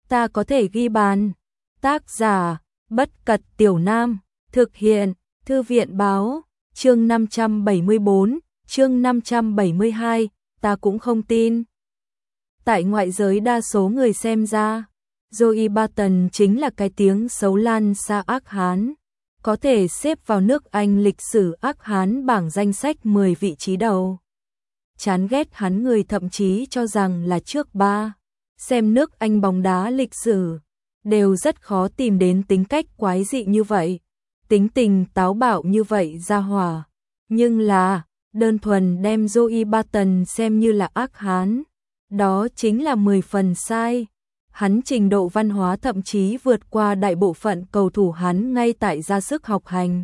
ta có thể ghi bàn. Tác giả, Bất Cật Tiểu Nam, thực hiện, Thư viện Báo, chương 574, chương 572, ta cũng không tin. Tại ngoại giới đa số người xem ra, Joey Barton chính là cái tiếng xấu lan xa ác hán, có thể xếp vào nước Anh lịch sử ác hán bảng danh sách 10 vị trí đầu. Chán ghét hắn người thậm chí cho rằng là trước 3. Xem nước Anh bóng đá lịch sử, đều rất khó tìm đến tính cách quái dị như vậy, tính tình táo bạo như vậy ra hỏa. Nhưng là, đơn thuần đem Joey Barton xem như là ác hán, đó chính là 10 phần sai. Hắn trình độ văn hóa thậm chí vượt qua đại bộ phận cầu thủ hắn ngay tại ra sức học hành.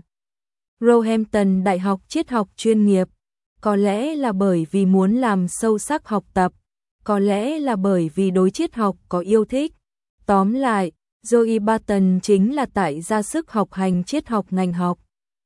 Roehampton Đại học triết học chuyên nghiệp, có lẽ là bởi vì muốn làm sâu sắc học tập, có lẽ là bởi vì đối triết học có yêu thích. Tóm lại, Joey Barton chính là tại ra sức học hành triết học ngành học,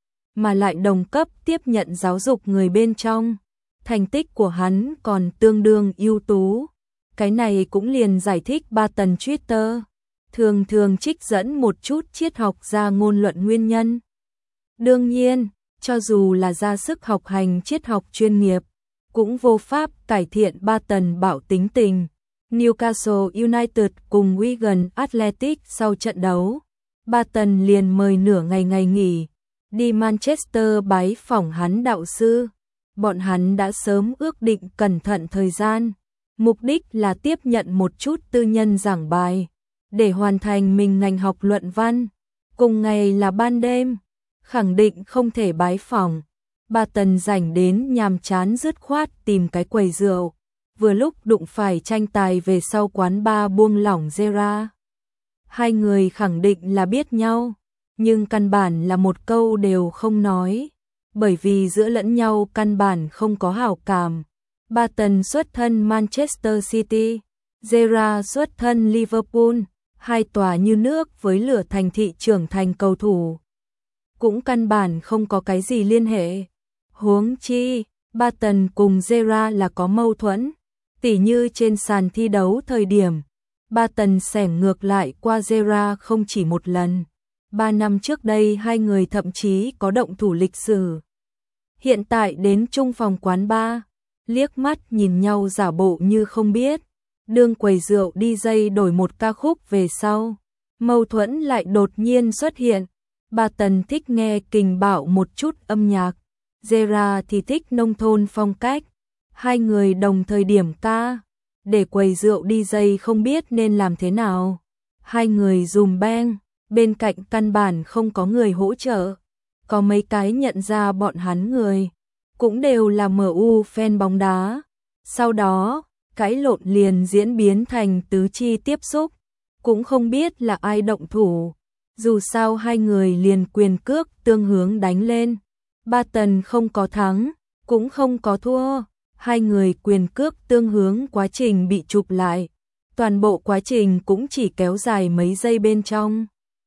mà lại đồng cấp tiếp nhận giáo dục người bên trong. Thành tích của hắn còn tương đương ưu tú. Cái này cũng liền giải thích Barton Twitter thường thường trích dẫn một chút triết học ra ngôn luận nguyên nhân. Đương nhiên, cho dù là ra sức học hành triết học chuyên nghiệp, cũng vô pháp cải thiện Barton bạo tính tình. Newcastle United cùng Wigan Athletic sau trận đấu, Barton liền mời nửa ngày nghỉ, đi Manchester bái phỏng hắn đạo sư. Bọn hắn đã sớm ước định cẩn thận thời gian, mục đích là tiếp nhận một chút tư nhân giảng bài, để hoàn thành mình ngành học luận văn. Cùng ngày là ban đêm, khẳng định không thể bái phỏng. Barton rảnh đến nhàm chán dứt khoát tìm cái quầy rượu, vừa lúc đụng phải tranh tài về sau quán bar buông lỏng Gerrard. Hai người khẳng định là biết nhau, nhưng căn bản là một câu đều không nói, bởi vì giữa lẫn nhau căn bản không có hảo cảm. Barton xuất thân Manchester City, Gerrard xuất thân Liverpool, hai tòa như nước với lửa thành thị trưởng thành cầu thủ, cũng căn bản không có cái gì liên hệ. Huống chi, Barton cùng Gerrard là có mâu thuẫn, tỉ như trên sàn thi đấu thời điểm, Barton xẻng ngược lại qua Gerrard không chỉ một lần. 3 năm trước đây hai người thậm chí có động thủ lịch sử. Hiện tại đến chung phòng quán bar, liếc mắt nhìn nhau giả bộ như không biết. Đương quầy rượu DJ đổi một ca khúc về sau, mâu thuẫn lại đột nhiên xuất hiện. Barton thích nghe kình bạo một chút âm nhạc, Gerrard thì thích nông thôn phong cách. Hai người đồng thời điểm ca, để quầy rượu DJ không biết nên làm thế nào. Hai người dùm beng, bên cạnh căn bản không có người hỗ trợ. Có mấy cái nhận ra bọn hắn người, cũng đều là MU fan bóng đá. Sau đó, cãi lộn liền diễn biến thành tứ chi tiếp xúc, cũng không biết là ai động thủ. Dù sao hai người liền quyền cước tương hướng đánh lên. Barton không có thắng, cũng không có thua. Hai người quyền cước tương hướng quá trình bị chụp lại. Toàn bộ quá trình cũng chỉ kéo dài mấy giây bên trong.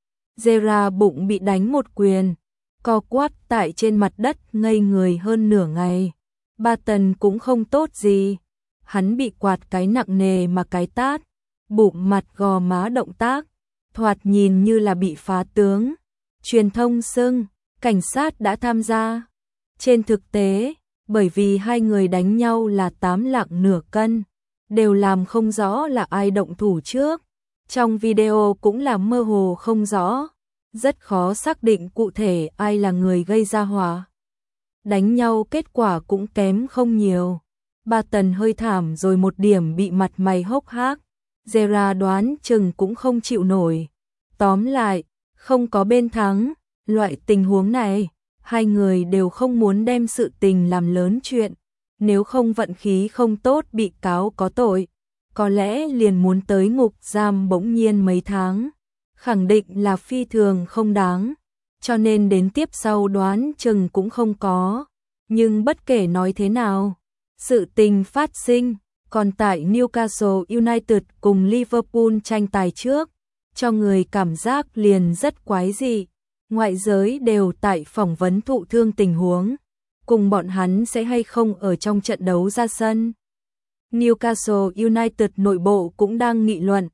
Gerrard bụng bị đánh một quyền, co quắp tại trên mặt đất ngây người hơn nửa ngày. Barton cũng không tốt gì, hắn bị quạt cái nặng nề mà cái tát, bụng mặt gò má động tác, thoạt nhìn như là bị phá tướng. Truyền thông xưng, cảnh sát đã tham gia. Trên thực tế, bởi vì hai người đánh nhau là 8 lạng nửa cân, đều làm không rõ là ai động thủ trước. Trong video cũng là mơ hồ không rõ, rất khó xác định cụ thể ai là người gây ra họa. Đánh nhau kết quả cũng kém không nhiều. Barton hơi thảm rồi một điểm bị mặt mày hốc hác. Gerrard đoán chừng cũng không chịu nổi. Tóm lại, không có bên thắng. Loại tình huống này, hai người đều không muốn đem sự tình làm lớn chuyện. Nếu không vận khí không tốt bị cáo có tội, có lẽ liền muốn tới ngục giam bỗng nhiên mấy tháng. Khẳng định là phi thường không đáng, cho nên đến tiếp sau đoán chừng cũng không có. Nhưng bất kể nói thế nào, sự tình phát sinh, còn tại Newcastle United cùng Liverpool tranh tài trước, cho người cảm giác liền rất quái dị. Ngoại giới đều tại phỏng vấn thụ thương tình huống, cùng bọn hắn sẽ hay không ở trong trận đấu ra sân. Newcastle United nội bộ cũng đang nghị luận,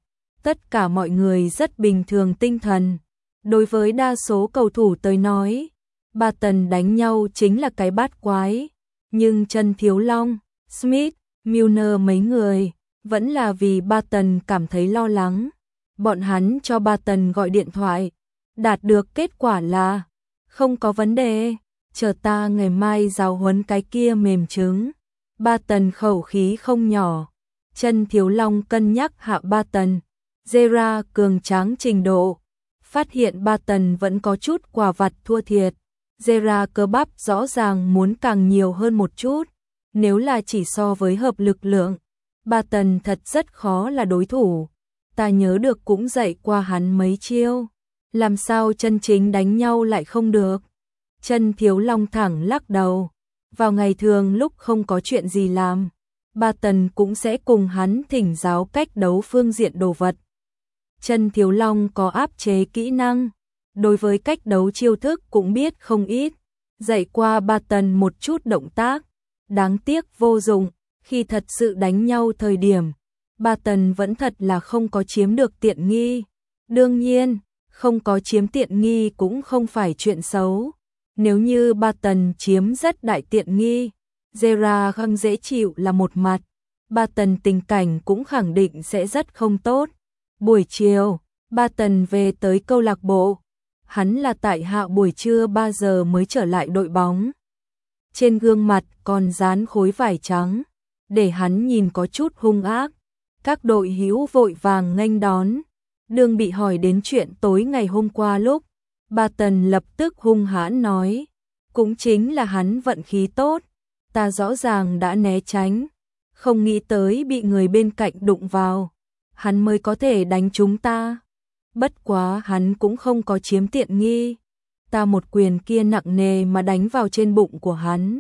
tất cả mọi người rất bình thường tinh thần. Đối với đa số cầu thủ tới nói, Barton đánh nhau chính là cái bát quái. Nhưng Trần Thiếu Long, Smith, Milner mấy người, vẫn là vì Barton cảm thấy lo lắng. Bọn hắn cho Barton gọi điện thoại, đạt được kết quả là không có vấn đề, chờ ta ngày mai giáo huấn cái kia mềm trứng. Barton khẩu khí không nhỏ. Trần Thiếu Long cân nhắc hạ Barton, Gerrard cường tráng trình độ, phát hiện Barton vẫn có chút quà vặt thua thiệt. Gerrard cơ bắp rõ ràng muốn càng nhiều hơn một chút, nếu là chỉ so với hợp lực lượng, Barton thật rất khó là đối thủ. Ta nhớ được cũng dạy qua hắn mấy chiêu, làm sao chân chính đánh nhau lại không được. Trần Thiếu Long thẳng lắc đầu, vào ngày thường lúc không có chuyện gì làm, Barton cũng sẽ cùng hắn thỉnh giáo cách đấu phương diện đồ vật. Trần Thiếu Long có áp chế kỹ năng, đối với cách đấu chiêu thức cũng biết không ít, dạy qua Barton một chút động tác, đáng tiếc vô dụng, khi thật sự đánh nhau thời điểm, Barton vẫn thật là không có chiếm được tiện nghi. Đương nhiên, không có chiếm tiện nghi cũng không phải chuyện xấu. Nếu như Barton chiếm rất đại tiện nghi, Gerrard không dễ chịu là một mặt, Barton tình cảnh cũng khẳng định sẽ rất không tốt. Buổi chiều, Barton về tới câu lạc bộ. Hắn là tại hạ buổi trưa 3 giờ mới trở lại đội bóng. Trên gương mặt còn dán khối vải trắng, để hắn nhìn có chút hung ác. Các đội hữu vội vàng nghênh đón. Đương bị hỏi đến chuyện tối ngày hôm qua lúc, Barton lập tức hung hãn nói, cũng chính là hắn vận khí tốt, ta rõ ràng đã né tránh, không nghĩ tới bị người bên cạnh đụng vào, hắn mới có thể đánh chúng ta. Bất quá hắn cũng không có chiếm tiện nghi, ta một quyền kia nặng nề mà đánh vào trên bụng của hắn.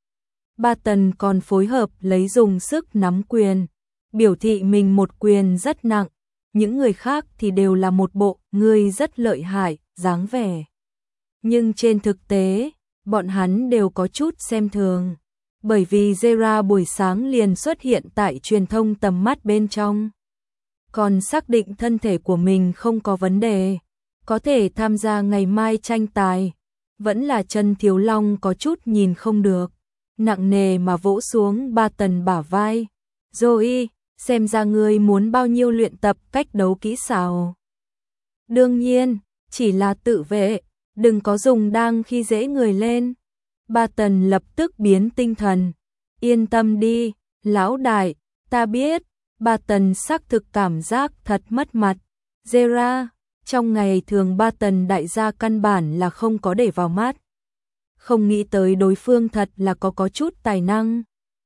Barton còn phối hợp lấy dùng sức nắm quyền, biểu thị mình một quyền rất nặng, những người khác thì đều là một bộ ngươi rất lợi hại dáng vẻ. Nhưng trên thực tế, bọn hắn đều có chút xem thường, bởi vì Gerrard buổi sáng liền xuất hiện tại truyền thông tầm mắt bên trong. Còn xác định thân thể của mình không có vấn đề, có thể tham gia ngày mai tranh tài. Vẫn là Trần Thiếu Long có chút nhìn không được, nặng nề mà vỗ xuống Barton bả vai. Joey, xem ra ngươi muốn bao nhiêu luyện tập cách đấu kỹ xảo. Đương nhiên, chỉ là tự vệ, đừng có dùng đang khi dễ người lên. Barton lập tức biến tinh thần. Yên tâm đi, lão đại, ta biết. Barton xác thực cảm giác thật mất mặt. Gerrard, trong ngày thường Barton đại gia căn bản là không có để vào mắt. Không nghĩ tới đối phương thật là có chút tài năng.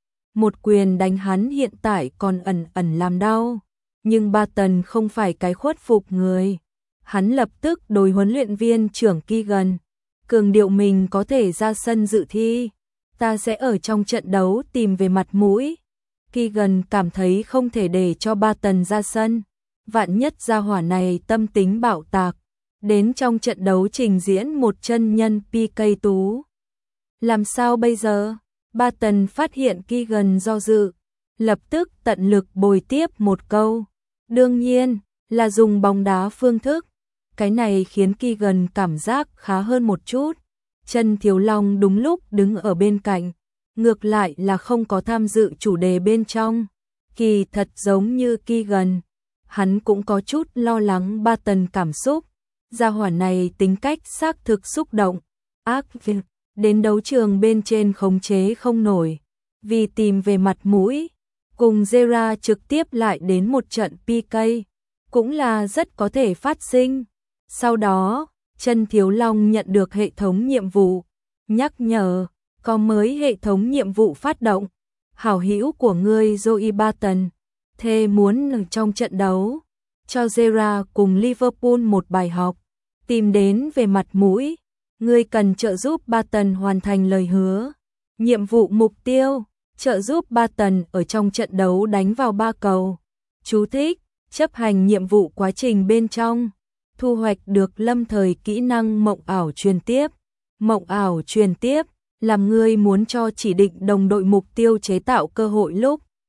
Một quyền đánh hắn hiện tại còn ẩn ẩn làm đau. Nhưng Barton không phải cái khuất phục người. Hắn lập tức đối huấn luyện viên trưởng Keegan, cường điệu mình có thể ra sân dự thi. Ta sẽ ở trong trận đấu tìm về mặt mũi. Keegan cảm thấy không thể để cho Barton ra sân. Vạn nhất gia hỏa này tâm tính bạo tạc, đến trong trận đấu trình diễn một chân nhân PK tú. Làm sao bây giờ? Barton phát hiện Keegan do dự, lập tức tận lực bồi tiếp một câu. Đương nhiên, là dùng bóng đá phương thức. Cái này khiến Keegan cảm giác khá hơn một chút. Trần Thiếu Long đúng lúc đứng ở bên cạnh, ngược lại là không có tham dự chủ đề bên trong. Kỳ thật giống như Keegan, hắn cũng có chút lo lắng Barton cảm xúc. Gia hỏa này tính cách xác thực xúc động, ác việc, đến đấu trường bên trên khống chế không nổi. Vì tìm về mặt mũi, cùng Gerrard trực tiếp lại đến một trận PK, cũng là rất có thể phát sinh. Sau đó, Trần Thiếu Long nhận được hệ thống nhiệm vụ, nhắc nhở, có mới hệ thống nhiệm vụ phát động. Hảo hữu của ngươi Joey Barton, thề muốn ở trong trận đấu, cho Gerrard cùng Liverpool một bài học, tìm đến về mặt mũi. Ngươi cần trợ giúp Barton hoàn thành lời hứa. Nhiệm vụ mục tiêu, trợ giúp Barton ở trong trận đấu đánh vào 3 cầu. Chú thích, chấp hành nhiệm vụ quá trình bên trong, thu hoạch được lâm thời kỹ năng mộng ảo truyền tiếp. Mộng ảo truyền tiếp, làm ngươi muốn cho chỉ định đồng đội mục tiêu chế tạo cơ hội lúc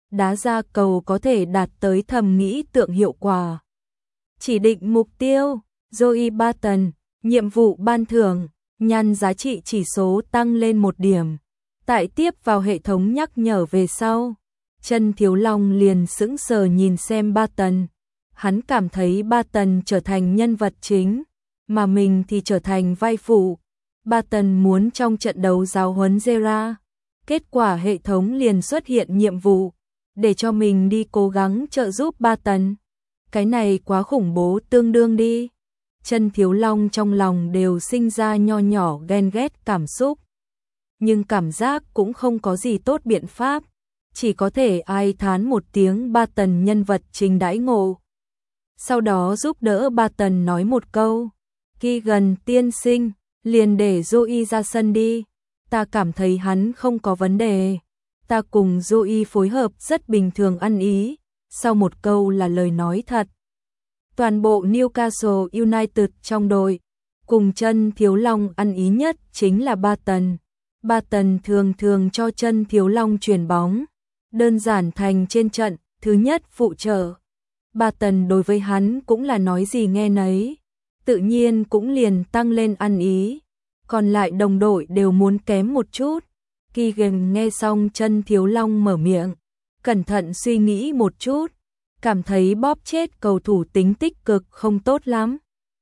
đá ra cầu có thể đạt tới thẩm nghĩ tượng hiệu quả. Chỉ định mục tiêu, Joey Barton, nhiệm vụ ban thưởng, nhăn giá trị chỉ số tăng lên 1 điểm. Tại tiếp vào hệ thống nhắc nhở về sau, Chân Thiếu Long liền sững sờ nhìn xem Barton. Hắn cảm thấy Barton trở thành nhân vật chính, mà mình thì trở thành vai phụ. Barton muốn trong trận đấu giáo huấn Zera. Kết quả hệ thống liền xuất hiện nhiệm vụ, để cho mình đi cố gắng trợ giúp Barton. Cái này quá khủng bố tương đương đi. Chân Thiếu Long trong lòng đều sinh ra nho nhỏ ghen ghét cảm xúc. Nhưng cảm giác cũng không có gì tốt biện pháp, chỉ có thể ai thán một tiếng Barton nhân vật chính đãi ngộ. Sau đó giúp đỡ Barton nói một câu, Keegan tiên sinh, liền để Joey ra sân đi. Ta cảm thấy hắn không có vấn đề. Ta cùng Joey phối hợp rất bình thường ăn ý. Sau một câu là lời nói thật. Toàn bộ Newcastle United trong đội, cùng Chân Thiếu Long ăn ý nhất chính là Barton. Barton thường thường cho Chân Thiếu Long chuyền bóng. Đơn giản thành trên trận, thứ nhất phụ trợ. Barton đối với hắn cũng là nói gì nghe nấy. Tự nhiên cũng liền tăng lên ăn ý. Còn lại đồng đội đều muốn kém một chút. Keegan nghe xong Chân Thiếu Long mở miệng, cẩn thận suy nghĩ một chút, cảm thấy bóp chết cầu thủ tính tích cực không tốt lắm.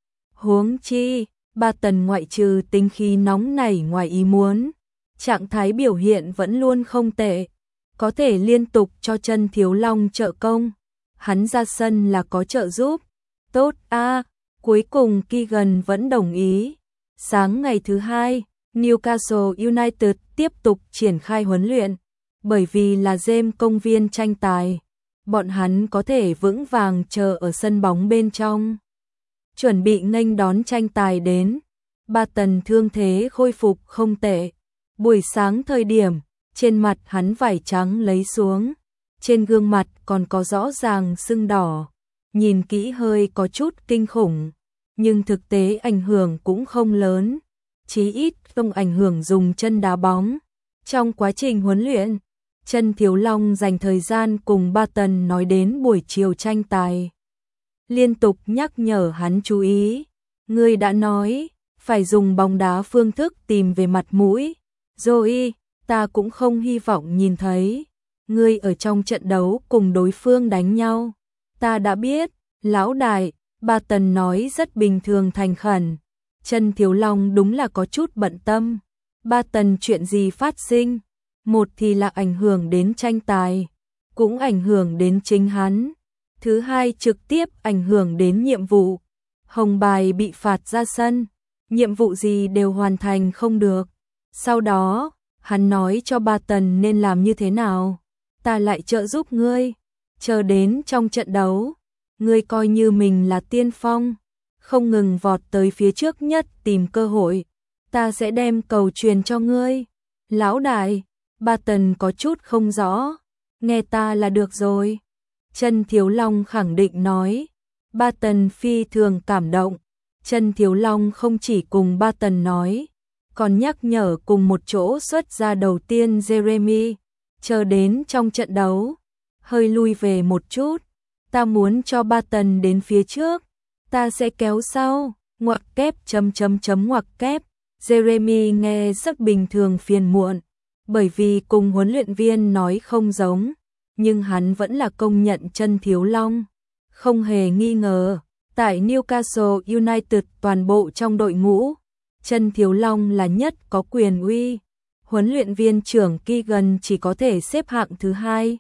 Huống chi, Barton ngoại trừ tính khí nóng nảy ngoài ý muốn, trạng thái biểu hiện vẫn luôn không tệ, có thể liên tục cho Chân Thiếu Long trợ công. Hắn ra sân là có trợ giúp. Tốt a, cuối cùng Keegan vẫn đồng ý. Sáng ngày thứ hai, Newcastle United tiếp tục triển khai huấn luyện, bởi vì là James công viên tranh tài, bọn hắn có thể vững vàng chờ ở sân bóng bên trong, chuẩn bị nghênh đón tranh tài đến. Barton thương thế khôi phục không tệ, buổi sáng thời điểm, trên mặt hắn vải trắng lấy xuống, trên gương mặt còn có rõ ràng sưng đỏ, nhìn kỹ hơi có chút kinh khủng, nhưng thực tế ảnh hưởng cũng không lớn, chí ít không ảnh hưởng dùng chân đá bóng. Trong quá trình huấn luyện, Chân Thiếu Long dành thời gian cùng Barton nói đến buổi chiều tranh tài. Liên tục nhắc nhở hắn chú ý. Ngươi đã nói, phải dùng bóng đá phương thức tìm về mặt mũi. Joey, ta cũng không hy vọng nhìn thấy ngươi ở trong trận đấu cùng đối phương đánh nhau. Ta đã biết, lão đại, Barton nói rất bình thường thành khẩn. Chân Thiếu Long đúng là có chút bận tâm. Barton chuyện gì phát sinh? Một thì là ảnh hưởng đến tranh tài, cũng ảnh hưởng đến chính hắn. Thứ hai trực tiếp ảnh hưởng đến nhiệm vụ. Hồng bài bị phạt ra sân, nhiệm vụ gì đều hoàn thành không được. Sau đó, hắn nói cho Barton nên làm như thế nào. Ta lại trợ giúp ngươi. Chờ đến trong trận đấu, ngươi coi như mình là tiên phong, không ngừng vọt tới phía trước nhất tìm cơ hội. Ta sẽ đem cầu truyền cho ngươi. Lão đại, Barton có chút không rõ. Nghe ta là được rồi. Chân Thiếu Long khẳng định nói. Barton phi thường cảm động. Chân Thiếu Long không chỉ cùng Barton nói, còn nhắc nhở cùng một chỗ xuất ra đầu tiên Jeremy. Chờ đến trong trận đấu, hơi lui về một chút. Ta muốn cho Barton đến phía trước, ta sẽ kéo sau. Ngoặc kép ngoặc kép. Jeremy nghe rất bình thường phiền muộn, bởi vì cùng huấn luyện viên nói không giống, nhưng hắn vẫn là công nhận Chân Thiếu Long. Không hề nghi ngờ, tại Newcastle United toàn bộ trong đội ngũ, Chân Thiếu Long là nhất có quyền uy. Huấn luyện viên trưởng Keegan chỉ có thể xếp hạng thứ hai.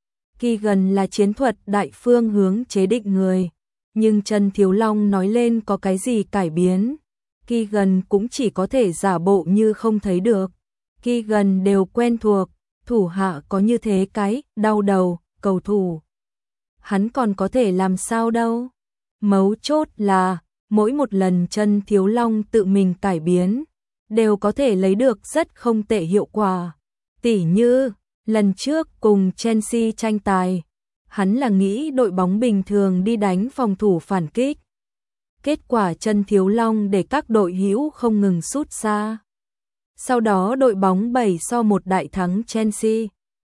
Keegan là chiến thuật đại phương hướng chế định người, nhưng Chân Thiếu Long nói lên có cái gì cải biến, Keegan cũng chỉ có thể giả bộ như không thấy được. Keegan đều quen thuộc, thủ hạ có như thế cái đau đầu, cầu thủ. Hắn còn có thể làm sao đâu. Mấu chốt là, mỗi một lần Chân Thiếu Long tự mình cải biến, đều có thể lấy được rất không tệ hiệu quả. Tỉ như, lần trước cùng Chelsea tranh tài, hắn là nghĩ đội bóng bình thường đi đánh phòng thủ phản kích. Kết quả Chân Thiếu Long để các đội hữu không ngừng sút xa. Sau đó đội bóng 7-1 đại thắng Chelsea.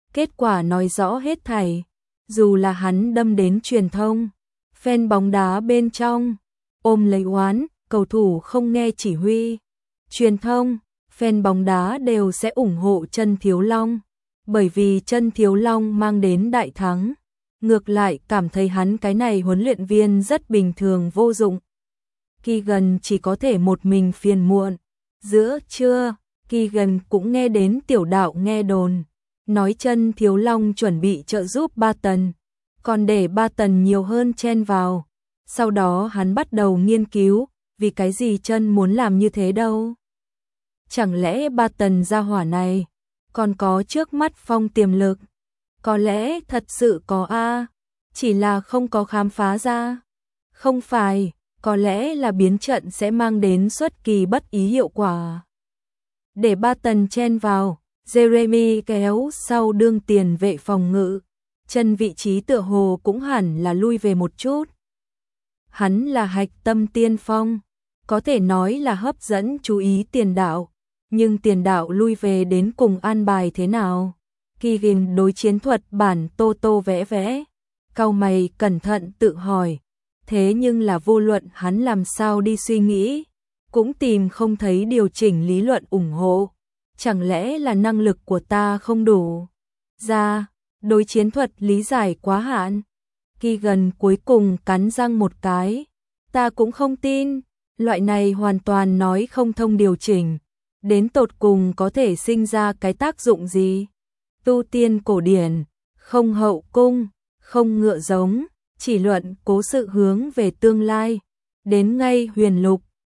kết quả nói rõ hết thảy, dù là hắn đâm đến truyền thông, fan bóng đá bên trong ôm lấy oán, cầu thủ không nghe chỉ huy, truyền thông, fan bóng đá đều sẽ ủng hộ Chân Thiếu Long, bởi vì Chân Thiếu Long mang đến đại thắng. Ngược lại cảm thấy hắn cái này huấn luyện viên rất bình thường vô dụng. Keegan chỉ có thể một mình phiền muộn. Giữa trưa, Keegan cũng nghe đến tiểu đạo nghe đồn, nói Chân Thiếu Long chuẩn bị trợ giúp Barton, còn để Barton nhiều hơn chen vào. Sau đó hắn bắt đầu nghiên cứu, vì cái gì Chân muốn làm như thế đâu. Chẳng lẽ Barton gia hỏa này còn có trước mắt phong tiềm lực? Có lẽ thật sự có a, chỉ là không có khám phá ra. Không phải, có lẽ là biến trận sẽ mang đến xuất kỳ bất ý hiệu quả. Để Barton chen vào, Jeremy kéo sau đương tiền vệ phòng ngự, Chân vị trí tựa hồ cũng hẳn là lui về một chút. Hắn là hạch tâm tiên phong, có thể nói là hấp dẫn chú ý tiền đạo, nhưng tiền đạo lui về đến cùng an bài thế nào? Keegan đối chiến thuật bản tô tô vẽ vẽ, cau mày cẩn thận tự hỏi, thế nhưng là vô luận hắn làm sao đi suy nghĩ, cũng tìm không thấy điều chỉnh lý luận ủng hộ. Chẳng lẽ là năng lực của ta không đủ? Ra, đối chiến thuật lý giải quá hạn. Keegan cuối cùng cắn răng một cái, ta cũng không tin, loại này hoàn toàn nói không thông điều chỉnh, đến tột cùng có thể sinh ra cái tác dụng gì? Tu tiên cổ điển, không hậu cung, không ngựa giống, chỉ luận cố sự hướng về tương lai, đến ngay huyền lục,